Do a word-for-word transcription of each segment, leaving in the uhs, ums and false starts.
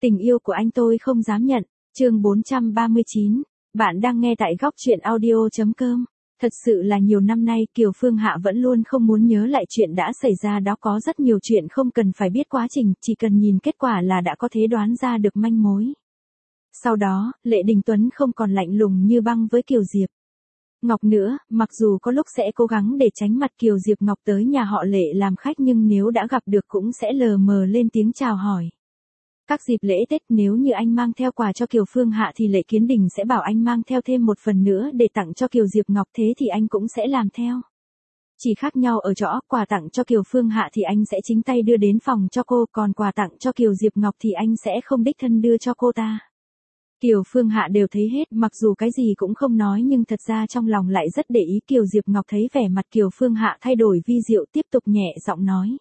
Tình yêu của anh tôi không dám nhận, chương bốn trăm ba mươi chín. Bạn đang nghe tại góc truyện audio chấm com. Thật sự là nhiều năm nay Kiều Phương Hạ vẫn luôn không muốn nhớ lại chuyện đã xảy ra đó, có rất nhiều chuyện không cần phải biết quá trình, chỉ cần nhìn kết quả là đã có thể đoán ra được manh mối. Sau đó, Lệ Đình Tuấn không còn lạnh lùng như băng với Kiều Diệp Ngọc nữa, mặc dù có lúc sẽ cố gắng để tránh mặt Kiều Diệp Ngọc tới nhà họ Lệ làm khách, nhưng nếu đã gặp được cũng sẽ lờ mờ lên tiếng chào hỏi. Các dịp lễ Tết nếu như anh mang theo quà cho Kiều Phương Hạ thì Lệ Kiến Đình sẽ bảo anh mang theo thêm một phần nữa để tặng cho Kiều Diệp Ngọc, thế thì anh cũng sẽ làm theo. Chỉ khác nhau ở chỗ quà tặng cho Kiều Phương Hạ thì anh sẽ chính tay đưa đến phòng cho cô, còn quà tặng cho Kiều Diệp Ngọc thì anh sẽ không đích thân đưa cho cô ta. Kiều Phương Hạ đều thấy hết, mặc dù cái gì cũng không nói nhưng thật ra trong lòng lại rất để ý. Kiều Diệp Ngọc thấy vẻ mặt Kiều Phương Hạ thay đổi vi diệu, tiếp tục nhẹ giọng nói.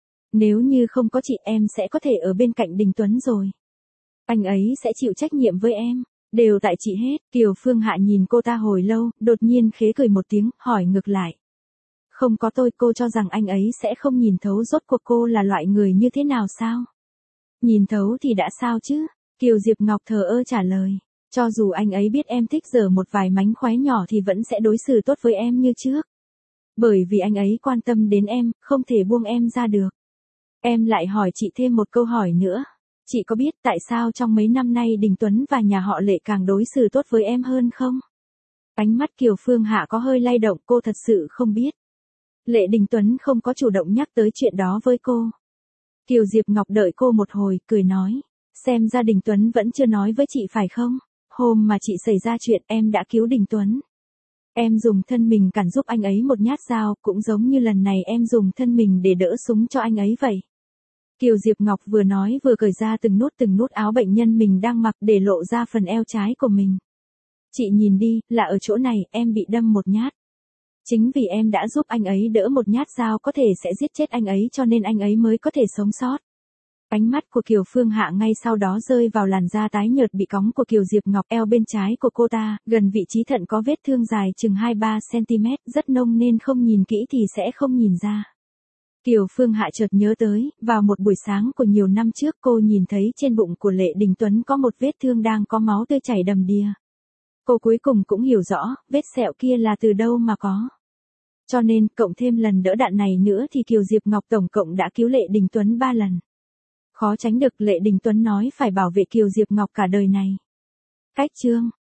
Nếu như không có chị em sẽ có thể ở bên cạnh Đình Tuấn rồi. Anh ấy sẽ chịu trách nhiệm với em, đều tại chị hết. Kiều Phương Hạ nhìn cô ta hồi lâu, đột nhiên khế cười một tiếng, hỏi ngược lại. Không có tôi cô cho rằng anh ấy sẽ không nhìn thấu rốt cuộc cô là loại người như thế nào sao? Nhìn thấu thì đã sao chứ? Kiều Diệp Ngọc thờ ơ trả lời. Cho dù anh ấy biết em thích giở một vài mánh khóe nhỏ thì vẫn sẽ đối xử tốt với em như trước. Bởi vì anh ấy quan tâm đến em, không thể buông em ra được. Em lại hỏi chị thêm một câu hỏi nữa. Chị có biết tại sao trong mấy năm nay Đình Tuấn và nhà họ Lệ càng đối xử tốt với em hơn không? Ánh mắt Kiều Phương Hạ có hơi lay động, cô thật sự không biết. Lệ Đình Tuấn không có chủ động nhắc tới chuyện đó với cô. Kiều Diệp Ngọc đợi cô một hồi, cười nói. Xem ra Đình Tuấn vẫn chưa nói với chị phải không? Hôm mà chị xảy ra chuyện em đã cứu Đình Tuấn. Em dùng thân mình cản giúp anh ấy một nhát dao, cũng giống như lần này em dùng thân mình để đỡ súng cho anh ấy vậy. Kiều Diệp Ngọc vừa nói vừa cởi ra từng nút từng nút áo bệnh nhân mình đang mặc để lộ ra phần eo trái của mình. Chị nhìn đi, là ở chỗ này em bị đâm một nhát. Chính vì em đã giúp anh ấy đỡ một nhát dao có thể sẽ giết chết anh ấy cho nên anh ấy mới có thể sống sót. Ánh mắt của Kiều Phương Hạ ngay sau đó rơi vào làn da tái nhợt bị cóng của Kiều Diệp Ngọc, eo bên trái của cô ta, gần vị trí thận có vết thương dài chừng hai ba xăng-ti-mét, rất nông nên không nhìn kỹ thì sẽ không nhìn ra. Kiều Phương Hạ chợt nhớ tới, vào một buổi sáng của nhiều năm trước cô nhìn thấy trên bụng của Lệ Đình Tuấn có một vết thương đang có máu tươi chảy đầm đìa. Cô cuối cùng cũng hiểu rõ, vết sẹo kia là từ đâu mà có. Cho nên, cộng thêm lần đỡ đạn này nữa thì Kiều Diệp Ngọc tổng cộng đã cứu Lệ Đình Tuấn ba lần. Khó tránh được Lệ Đình Tuấn nói phải bảo vệ Kiều Diệp Ngọc cả đời này. Cách chương